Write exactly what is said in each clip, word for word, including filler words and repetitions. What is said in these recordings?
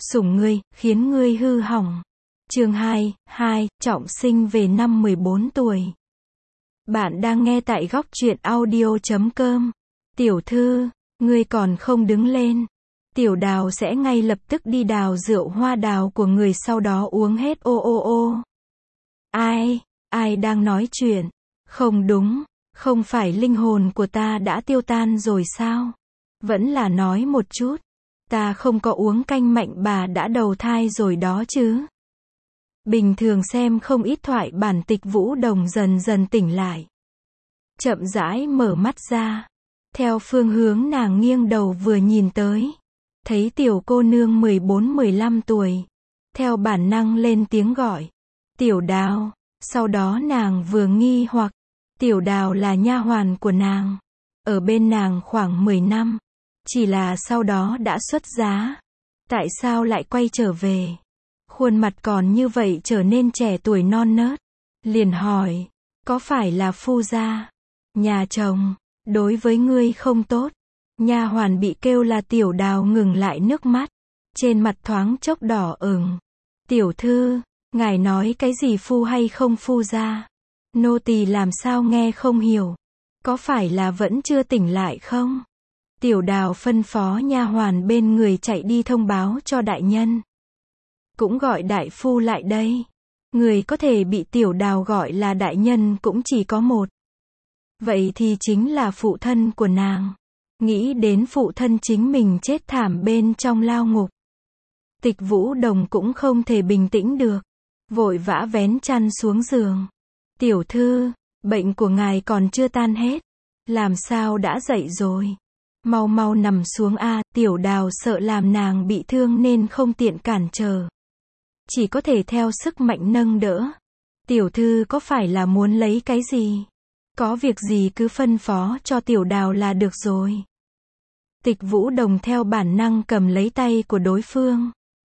sủng ngươi, khiến ngươi hư hỏng. Chương hai, hai, trọng sinh về năm mười bốn tuổi. Bạn đang nghe tại góc truyện audio chấm com. Tiểu thư, ngươi còn không đứng lên. Tiểu Đào sẽ ngay lập tức đi đào rượu hoa đào của người, sau đó uống hết. Ô ô ô. Ai, ai đang nói chuyện? Không đúng, không phải linh hồn của ta đã tiêu tan rồi sao? Vẫn là nói một chút. Ta không có uống canh mạnh bà đã đầu thai rồi đó chứ. Bình thường xem không ít thoại bản, Tịch Vũ Đồng dần dần tỉnh lại. Chậm rãi mở mắt ra. Theo phương hướng nàng nghiêng đầu vừa nhìn tới. Thấy tiểu cô nương mười bốn mười lăm tuổi. Theo bản năng lên tiếng gọi. Tiểu Đào. Sau đó nàng vừa nghi hoặc. Tiểu Đào là nha hoàn của nàng. Ở bên nàng khoảng mười năm. Chỉ là sau đó đã xuất giá. Tại sao lại quay trở về? Khuôn mặt còn như vậy trở nên trẻ tuổi non nớt. Liền hỏi. Có phải là phu gia, nhà chồng, đối với ngươi không tốt? Nha hoàn bị kêu là Tiểu Đào ngừng lại nước mắt. Trên mặt thoáng chốc đỏ ửng. Tiểu thư, ngài nói cái gì phu hay không phu gia? Nô tỳ làm sao nghe không hiểu. Có phải là vẫn chưa tỉnh lại không? Tiểu Đào phân phó nha hoàn bên người chạy đi thông báo cho đại nhân. Cũng gọi đại phu lại đây. Người có thể bị Tiểu Đào gọi là đại nhân cũng chỉ có một. Vậy thì chính là phụ thân của nàng. Nghĩ đến phụ thân chính mình chết thảm bên trong lao ngục. Tịch Vũ Đồng cũng không thể bình tĩnh được. Vội vã vén chăn xuống giường. Tiểu thư, bệnh của ngài còn chưa tan hết. Làm sao đã dậy rồi? Mau mau nằm xuống a. Tiểu Đào sợ làm nàng bị thương nên không tiện cản trở. Chỉ có thể theo sức mạnh nâng đỡ. Tiểu thư có phải là muốn lấy cái gì? Có việc gì cứ phân phó cho Tiểu Đào là được rồi. Tịch Vũ Đồng theo bản năng cầm lấy tay của đối phương.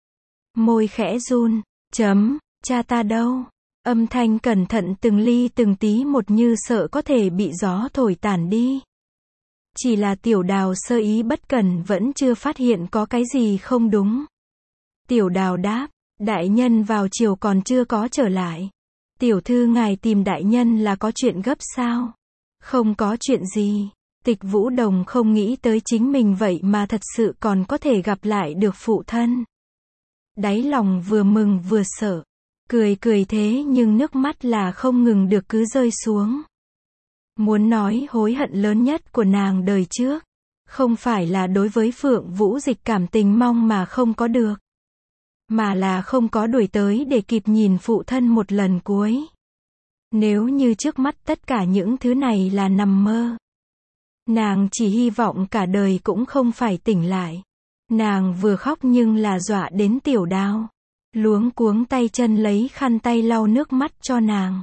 Môi khẽ run. Chấm, cha ta đâu? Âm thanh cẩn thận từng ly từng tí một, như sợ có thể bị gió thổi tản đi. Chỉ là Tiểu Đào sơ ý bất cẩn vẫn chưa phát hiện có cái gì không đúng. Tiểu Đào đáp. Đại nhân vào chiều còn chưa có trở lại. Tiểu thư ngài tìm đại nhân là có chuyện gấp sao? Không có chuyện gì. Tịch Vũ Đồng không nghĩ tới chính mình vậy mà thật sự còn có thể gặp lại được phụ thân. Đáy lòng vừa mừng vừa sợ. Cười cười thế nhưng nước mắt là không ngừng được cứ rơi xuống. Muốn nói hối hận lớn nhất của nàng đời trước. Không phải là đối với Phượng Vũ Dịch cảm tình mong mà không có được. Mà là không có đuổi tới để kịp nhìn phụ thân một lần cuối. Nếu như trước mắt tất cả những thứ này là nằm mơ. Nàng chỉ hy vọng cả đời cũng không phải tỉnh lại. Nàng vừa khóc nhưng là dọa đến Tiểu Đào. Luống cuống tay chân lấy khăn tay lau nước mắt cho nàng.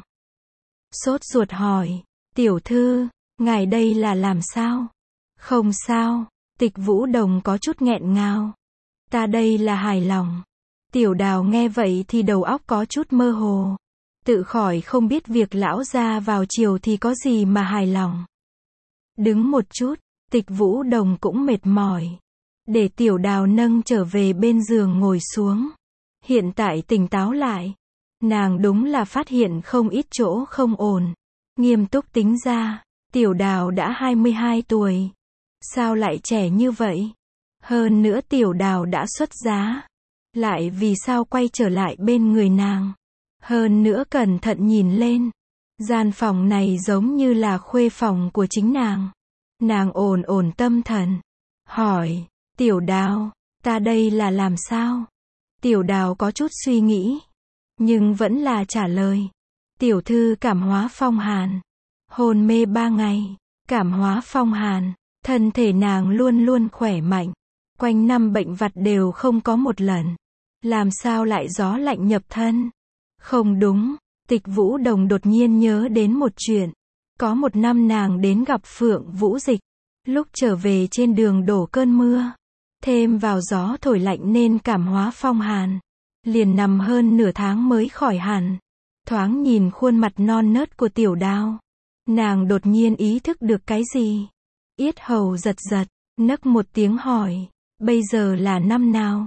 Sốt ruột hỏi. Tiểu thư, ngài đây là làm sao? Không sao. Tịch Vũ Đồng có chút nghẹn ngào. Ta đây là hài lòng. Tiểu Đào nghe vậy thì đầu óc có chút mơ hồ. Tự khỏi không biết việc lão gia vào chiều thì có gì mà hài lòng. Đứng một chút, Tịch Vũ Đồng cũng mệt mỏi. Để Tiểu Đào nâng trở về bên giường ngồi xuống. Hiện tại tỉnh táo lại. Nàng đúng là phát hiện không ít chỗ không ổn. Nghiêm túc tính ra, Tiểu Đào đã hai mươi hai tuổi. Sao lại trẻ như vậy? Hơn nữa Tiểu Đào đã xuất giá. Lại vì sao quay trở lại bên người nàng? Hơn nữa cẩn thận nhìn lên. Gian phòng này giống như là khuê phòng của chính nàng. Nàng ổn ổn tâm thần. Hỏi, Tiểu Đào, ta đây là làm sao? Tiểu Đào có chút suy nghĩ. Nhưng vẫn là trả lời. Tiểu thư cảm hóa phong hàn. Hôn mê ba ngày. Cảm hóa phong hàn. Thân thể nàng luôn luôn khỏe mạnh. Quanh năm bệnh vặt đều không có một lần. Làm sao lại gió lạnh nhập thân? Không đúng. Tịch Vũ Đồng đột nhiên nhớ đến một chuyện. Có một năm nàng đến gặp Phượng Vũ Dịch. Lúc trở về trên đường đổ cơn mưa. Thêm vào gió thổi lạnh nên cảm hóa phong hàn. Liền nằm hơn nửa tháng mới khỏi hẳn. Thoáng nhìn khuôn mặt non nớt của Tiểu Đào. Nàng đột nhiên ý thức được cái gì. Yết hầu giật giật, nấc một tiếng hỏi. Bây giờ là năm nào?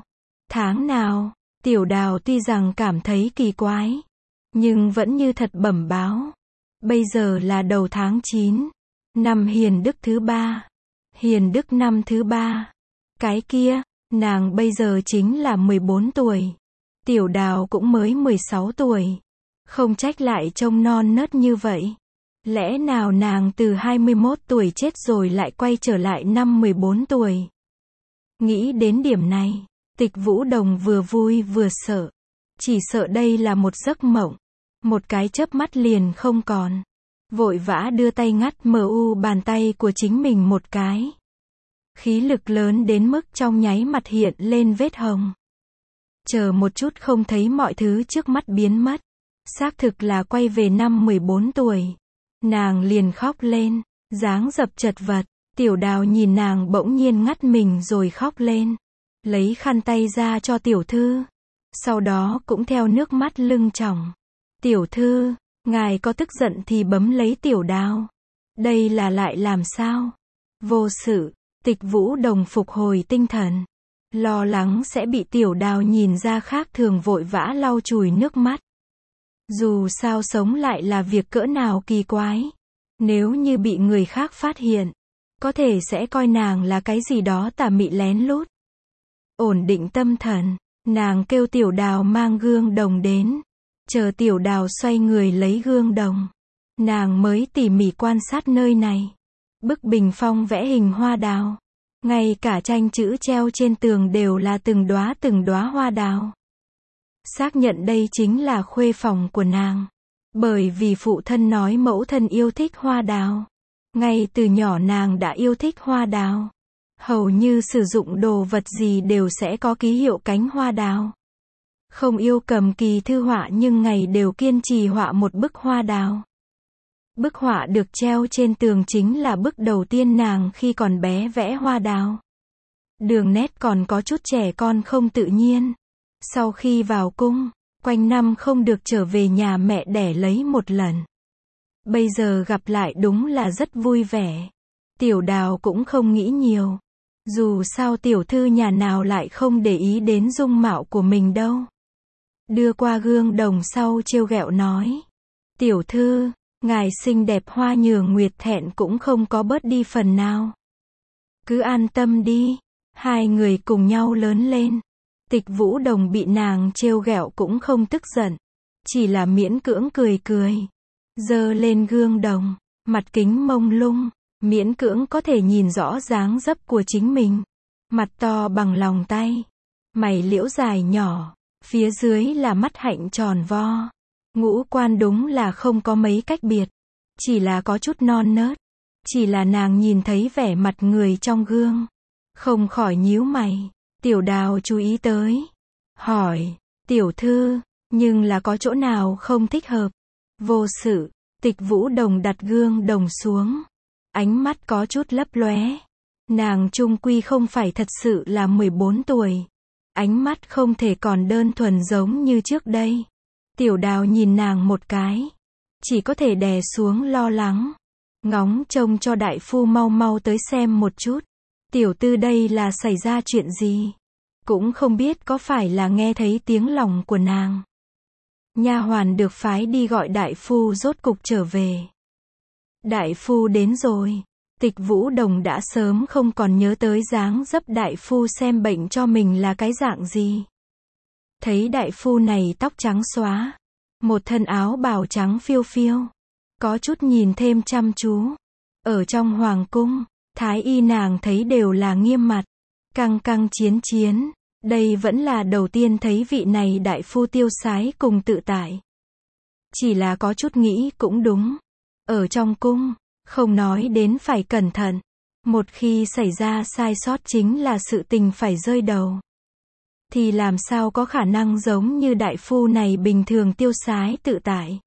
Tháng nào? Tiểu Đào tuy rằng cảm thấy kỳ quái, nhưng vẫn như thật bẩm báo. Bây giờ là đầu tháng chín, năm Hiền Đức thứ ba. Hiền Đức năm thứ ba. Cái kia, nàng bây giờ chính là mười bốn tuổi. Tiểu Đào cũng mới mười sáu tuổi. Không trách lại trông non nớt như vậy. Lẽ nào nàng từ hai mươi mốt tuổi chết rồi lại quay trở lại năm mười bốn tuổi? Nghĩ đến điểm này, Tịch Vũ Đồng vừa vui vừa sợ. Chỉ sợ đây là một giấc mộng. Một cái chớp mắt liền không còn. Vội vã đưa tay ngắt mờ u bàn tay của chính mình một cái. Khí lực lớn đến mức trong nháy mặt hiện lên vết hồng. Chờ một chút không thấy mọi thứ trước mắt biến mất. Xác thực là quay về năm mười bốn tuổi. Nàng liền khóc lên, dáng dập chật vật. Tiểu Đào nhìn nàng bỗng nhiên ngắt mình rồi khóc lên. Lấy khăn tay ra cho tiểu thư. Sau đó cũng theo nước mắt lưng tròng. Tiểu thư, ngài có tức giận thì bấm lấy Tiểu Đào. Đây là lại làm sao? Vô sự. Tịch Vũ Đồng phục hồi tinh thần. Lo lắng sẽ bị Tiểu Đào nhìn ra khác thường vội vã lau chùi nước mắt. Dù sao sống lại là việc cỡ nào kỳ quái. Nếu như bị người khác phát hiện, có thể sẽ coi nàng là cái gì đó tà mị lén lút. Ổn định tâm thần, nàng kêu Tiểu Đào mang gương đồng đến. Chờ Tiểu Đào xoay người lấy gương đồng, nàng mới tỉ mỉ quan sát nơi này. Bức bình phong vẽ hình hoa đào. Ngay cả tranh chữ treo trên tường đều là từng đóa từng đóa hoa đào. Xác nhận đây chính là khuê phòng của nàng. Bởi vì phụ thân nói mẫu thân yêu thích hoa đào. Ngay từ nhỏ nàng đã yêu thích hoa đào. Hầu như sử dụng đồ vật gì đều sẽ có ký hiệu cánh hoa đào. Không yêu cầm kỳ thư họa nhưng ngày đều kiên trì họa một bức hoa đào. Bức họa được treo trên tường chính là bức đầu tiên nàng khi còn bé vẽ hoa đào. Đường nét còn có chút trẻ con không tự nhiên. Sau khi vào cung, quanh năm không được trở về nhà mẹ đẻ lấy một lần. Bây giờ gặp lại đúng là rất vui vẻ. Tiểu Đào cũng không nghĩ nhiều. Dù sao tiểu thư nhà nào lại không để ý đến dung mạo của mình đâu. Đưa qua gương đồng sau trêu ghẹo nói. Tiểu thư, ngài xinh đẹp hoa nhường nguyệt thẹn cũng không có bớt đi phần nào. Cứ an tâm đi. Hai người cùng nhau lớn lên. Tịch Vũ Đồng bị nàng trêu ghẹo cũng không tức giận. Chỉ là miễn cưỡng cười cười. Giơ lên gương đồng, mặt kính mông lung, miễn cưỡng có thể nhìn rõ dáng dấp của chính mình. Mặt to bằng lòng tay, mày liễu dài nhỏ, phía dưới là mắt hạnh tròn vo. Ngũ quan đúng là không có mấy cách biệt, chỉ là có chút non nớt. Chỉ là nàng nhìn thấy vẻ mặt người trong gương, không khỏi nhíu mày. Tiểu Đào chú ý tới, hỏi, tiểu thư, nhưng là có chỗ nào không thích hợp? Vô sự. Tịch Vũ Đồng đặt gương đồng xuống, ánh mắt có chút lấp lóe. Nàng chung quy không phải thật sự là mười bốn tuổi. Ánh mắt không thể còn đơn thuần giống như trước đây. Tiểu Đào nhìn nàng một cái, chỉ có thể đè xuống lo lắng, ngóng trông cho đại phu mau mau tới xem một chút. Tiểu tư đây là xảy ra chuyện gì? Cũng không biết có phải là nghe thấy tiếng lòng của nàng. Nha hoàn được phái đi gọi đại phu rốt cục trở về. Đại phu đến rồi. Tịch Vũ Đồng đã sớm không còn nhớ tới dáng dấp đại phu xem bệnh cho mình là cái dạng gì. Thấy đại phu này tóc trắng xóa, một thân áo bào trắng phiêu phiêu, có chút nhìn thêm chăm chú. Ở trong hoàng cung, thái y nàng thấy đều là nghiêm mặt, căng căng chiến chiến. Đây vẫn là đầu tiên thấy vị này đại phu tiêu sái cùng tự tại. Chỉ là có chút nghĩ cũng đúng. Ở trong cung, không nói đến phải cẩn thận. Một khi xảy ra sai sót chính là sự tình phải rơi đầu. Thì làm sao có khả năng giống như đại phu này bình thường tiêu sái tự tại.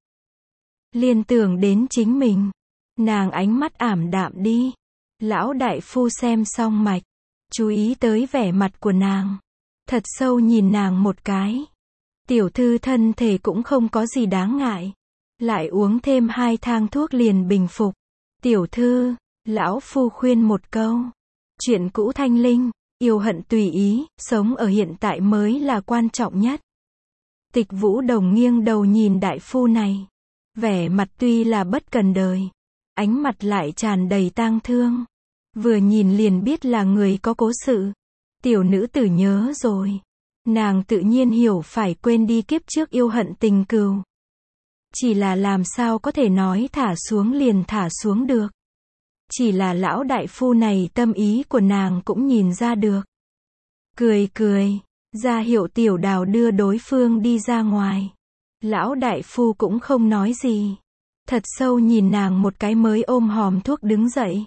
Liên tưởng đến chính mình. Nàng ánh mắt ảm đạm đi. Lão đại phu xem xong mạch. Chú ý tới vẻ mặt của nàng. Thật sâu nhìn nàng một cái. Tiểu thư thân thể cũng không có gì đáng ngại. Lại uống thêm hai thang thuốc liền bình phục. Tiểu thư, lão phu khuyên một câu. Chuyện cũ thanh linh. Yêu hận tùy ý, sống ở hiện tại mới là quan trọng nhất. Tịch Vũ Đồng nghiêng đầu nhìn đại phu này. Vẻ mặt tuy là bất cần đời, ánh mặt lại tràn đầy tang thương. Vừa nhìn liền biết là người có cố sự. Tiểu nữ tử nhớ rồi. Nàng tự nhiên hiểu phải quên đi kiếp trước yêu hận tình cừu. Chỉ là làm sao có thể nói thả xuống liền thả xuống được. Chỉ là lão đại phu này tâm ý của nàng cũng nhìn ra được. Cười cười, ra hiệu Tiểu Đào đưa đối phương đi ra ngoài. Lão đại phu cũng không nói gì. Thật sâu nhìn nàng một cái mới ôm hòm thuốc đứng dậy.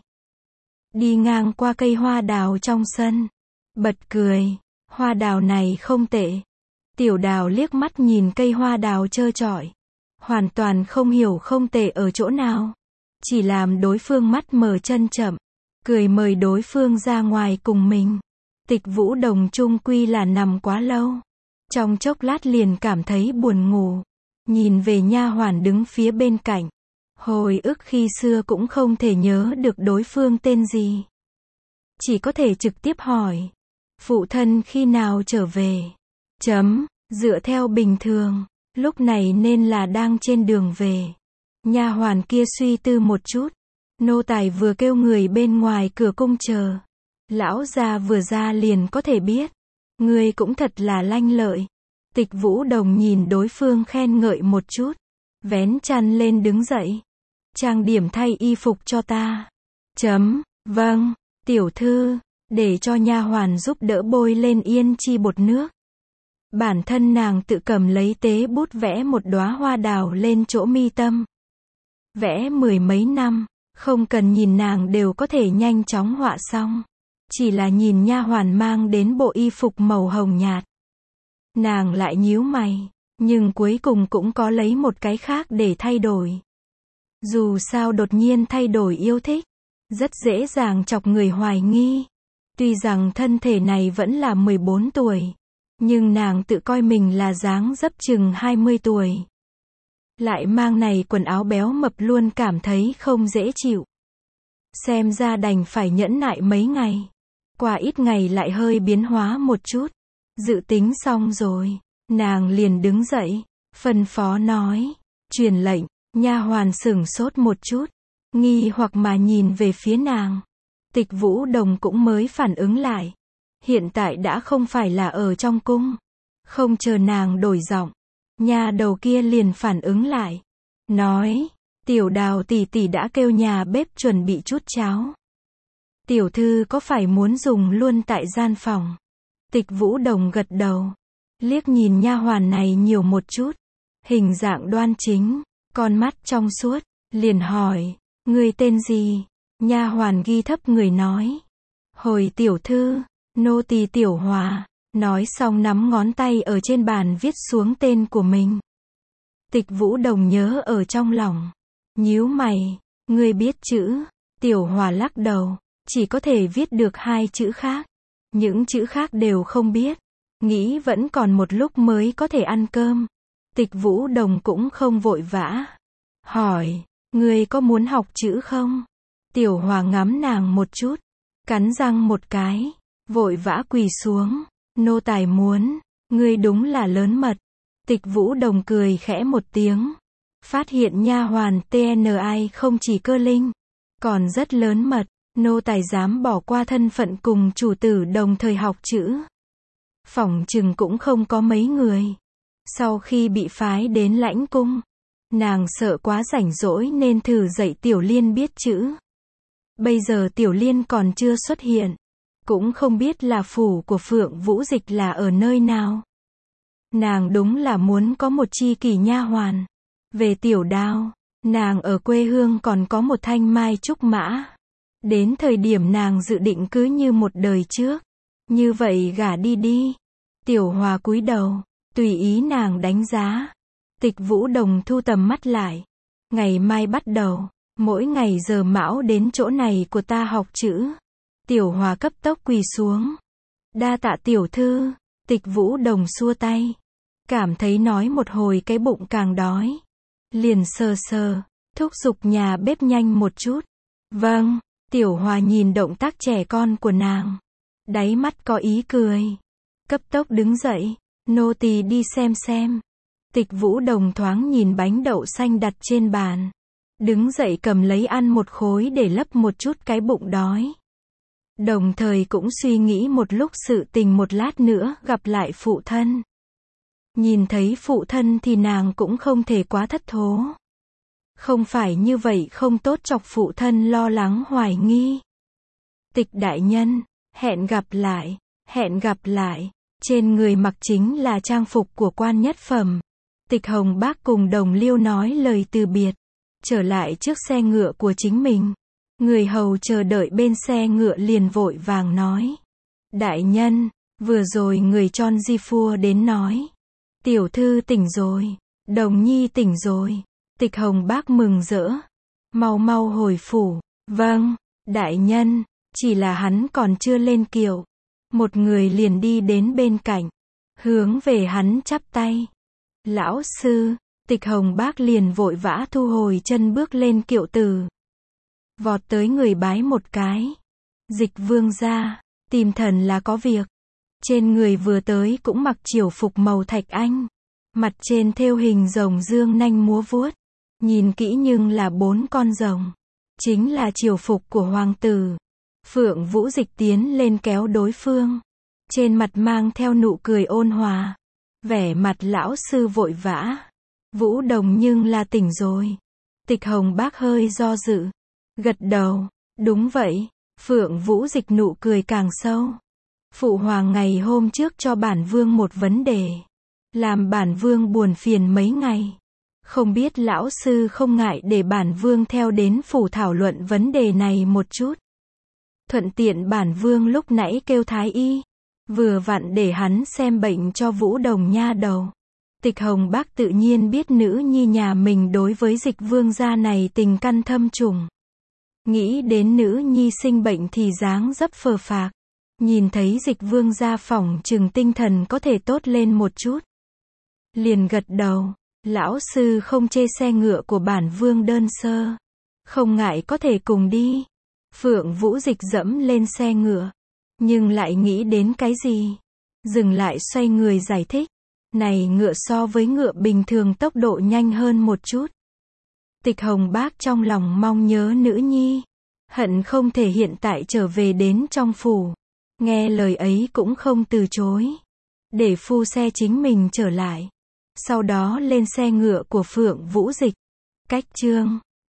Đi ngang qua cây hoa đào trong sân. Bật cười, hoa đào này không tệ. Tiểu Đào liếc mắt nhìn cây hoa đào trơ trọi. Hoàn toàn không hiểu không tệ ở chỗ nào. Chỉ làm đối phương mắt mờ chân chậm. Cười mời đối phương ra ngoài cùng mình. Tịch Vũ Đồng chung quy là nằm quá lâu. Trong chốc lát liền cảm thấy buồn ngủ. Nhìn về nha hoàn đứng phía bên cạnh. Hồi ức khi xưa cũng không thể nhớ được đối phương tên gì. Chỉ có thể trực tiếp hỏi. Phụ thân khi nào trở về? Chấm, dựa theo bình thường, lúc này nên là đang trên đường về. Nha hoàn kia suy tư một chút. Nô tài vừa kêu người bên ngoài cửa cung chờ. Lão gia vừa ra liền có thể biết. Ngươi cũng thật là lanh lợi. Tịch Vũ Đồng nhìn đối phương khen ngợi một chút. Vén chăn lên đứng dậy. Trang điểm thay y phục cho ta. Chấm, vâng, tiểu thư, để cho nha hoàn giúp đỡ bôi lên yên chi bột nước. Bản thân nàng tự cầm lấy tế bút vẽ một đóa hoa đào lên chỗ mi tâm. Vẽ mười mấy năm, không cần nhìn nàng đều có thể nhanh chóng họa xong. Chỉ là nhìn nha hoàn mang đến bộ y phục màu hồng nhạt. Nàng lại nhíu mày, nhưng cuối cùng cũng có lấy một cái khác để thay đổi. Dù sao đột nhiên thay đổi yêu thích, rất dễ dàng chọc người hoài nghi. Tuy rằng thân thể này vẫn là mười bốn tuổi, nhưng nàng tự coi mình là dáng dấp chừng hai mươi tuổi. Lại mang này quần áo béo mập luôn cảm thấy không dễ chịu. Xem ra đành phải nhẫn nại mấy ngày. Qua ít ngày lại hơi biến hóa một chút. Dự tính xong rồi, nàng liền đứng dậy, phân phó nói, truyền lệnh. Nha hoàn sửng sốt một chút, nghi hoặc mà nhìn về phía nàng. Tịch Vũ Đồng cũng mới phản ứng lại. Hiện tại đã không phải là ở trong cung. Không chờ nàng đổi giọng, nha đầu kia liền phản ứng lại. Nói, Tiểu Đào tỷ tỷ đã kêu nhà bếp chuẩn bị chút cháo. Tiểu thư có phải muốn dùng luôn tại gian phòng? Tịch Vũ Đồng gật đầu, liếc nhìn nha hoàn này nhiều một chút. Hình dạng đoan chính, con mắt trong suốt, liền hỏi, người tên gì? Nha hoàn ghi thấp người nói, hồi tiểu thư, nô tỳ Tiểu Hòa. Nói xong nắm ngón tay ở trên bàn viết xuống tên của mình. Tịch Vũ Đồng nhớ ở trong lòng, nhíu mày, ngươi biết chữ? Tiểu Hòa lắc đầu, chỉ có thể viết được hai chữ khác. Những chữ khác đều không biết. Nghĩ vẫn còn một lúc mới có thể ăn cơm. Tịch Vũ Đồng cũng không vội vã. Hỏi, ngươi có muốn học chữ không? Tiểu Hòa ngắm nàng một chút, cắn răng một cái, vội vã quỳ xuống. Nô tài muốn, ngươi đúng là lớn mật. Tịch Vũ Đồng cười khẽ một tiếng. Phát hiện nha hoàn tê en i không chỉ cơ linh, còn rất lớn mật. Nô tài dám bỏ qua thân phận cùng chủ tử đồng thời học chữ. Phỏng chừng cũng không có mấy người. Sau khi bị phái đến lãnh cung, nàng sợ quá rảnh rỗi nên thử dạy Tiểu Liên biết chữ. Bây giờ Tiểu Liên còn chưa xuất hiện, cũng không biết là phủ của Phượng Vũ Dịch là ở nơi nào. Nàng đúng là muốn có một chi kỷ nha hoàn. Về Tiểu Đào, nàng ở quê hương còn có một thanh mai trúc mã. Đến thời điểm nàng dự định cứ như một đời trước. Như vậy gả đi đi. Tiểu Hòa cúi đầu, tùy ý nàng đánh giá. Tịch Vũ Đồng thu tầm mắt lại. Ngày mai bắt đầu, mỗi ngày giờ mão đến chỗ này của ta học chữ. Tiểu Hòa cấp tốc quỳ xuống. Đa tạ tiểu thư. Tịch Vũ Đồng xua tay. Cảm thấy nói một hồi cái bụng càng đói. Liền sờ sờ, thúc giục nhà bếp nhanh một chút. Vâng. Tiểu Hòa nhìn động tác trẻ con của nàng. đáy mắt có ý cười. Cấp tốc đứng dậy, nô tỳ đi xem xem. Tịch Vũ Đồng thoáng nhìn bánh đậu xanh đặt trên bàn. Đứng dậy cầm lấy ăn một khối để lấp một chút cái bụng đói. Đồng thời cũng suy nghĩ một lúc sự tình một lát nữa gặp lại phụ thân. Nhìn thấy phụ thân thì nàng cũng không thể quá thất thố. Không phải như vậy không tốt chọc phụ thân lo lắng hoài nghi. Tịch đại nhân, hẹn gặp lại, hẹn gặp lại. Trên người mặc chính là trang phục của quan nhất phẩm. Tịch Hồng Bác cùng Đồng Liêu nói lời từ biệt. Trở lại trước xe ngựa của chính mình. Người hầu chờ đợi bên xe ngựa liền vội vàng nói. Đại nhân, vừa rồi người Chon Di Phua đến nói. Tiểu thư tỉnh rồi, Đồng Nhi tỉnh rồi. Tịch Hồng Bác mừng rỡ. Mau mau hồi phủ. Vâng, đại nhân, chỉ là hắn còn chưa lên kiệu. Một người liền đi đến bên cạnh. Hướng về hắn chắp tay. Lão sư, Tịch Hồng Bác liền vội vã thu hồi chân bước lên kiệu tử. Vọt tới người bái một cái. Dịch vương gia, tìm thần là có việc. Trên người vừa tới cũng mặc triều phục màu thạch anh. Mặt trên thêu hình rồng dương nanh múa vuốt. Nhìn kỹ nhưng là bốn con rồng. Chính là triều phục của hoàng tử. Phượng Vũ Dịch tiến lên kéo đối phương. Trên mặt mang theo nụ cười ôn hòa. Vẻ mặt lão sư vội vã. Vũ Đồng nhưng là tỉnh rồi. Tịch Hồng Bác hơi do dự. Gật đầu. Đúng vậy. Phượng Vũ Dịch nụ cười càng sâu. Phụ hoàng ngày hôm trước cho bản vương một vấn đề. Làm bản vương buồn phiền mấy ngày. Không biết lão sư không ngại để bản vương theo đến phủ thảo luận vấn đề này một chút. Thuận tiện bản vương lúc nãy kêu thái y. Vừa vặn để hắn xem bệnh cho Vũ Đồng nha đầu. Tịch Hồng Bác tự nhiên biết nữ nhi nhà mình đối với Dịch vương gia này tình căn thâm trùng. Nghĩ đến nữ nhi sinh bệnh thì dáng dấp phờ phạc. Nhìn thấy Dịch vương gia phỏng chừng tinh thần có thể tốt lên một chút. Liền gật đầu. Lão sư không chê xe ngựa của bản vương đơn sơ. Không ngại có thể cùng đi. Phượng Vũ Dịch dẫm lên xe ngựa. Nhưng lại nghĩ đến cái gì? Dừng lại xoay người giải thích. Này ngựa so với ngựa bình thường tốc độ nhanh hơn một chút. Tịch Hồng Bác trong lòng mong nhớ nữ nhi. Hận không thể hiện tại trở về đến trong phủ. Nghe lời ấy cũng không từ chối. Để phu xe chính mình trở lại. Sau đó lên xe ngựa của Phượng Vũ Dịch. Cách chương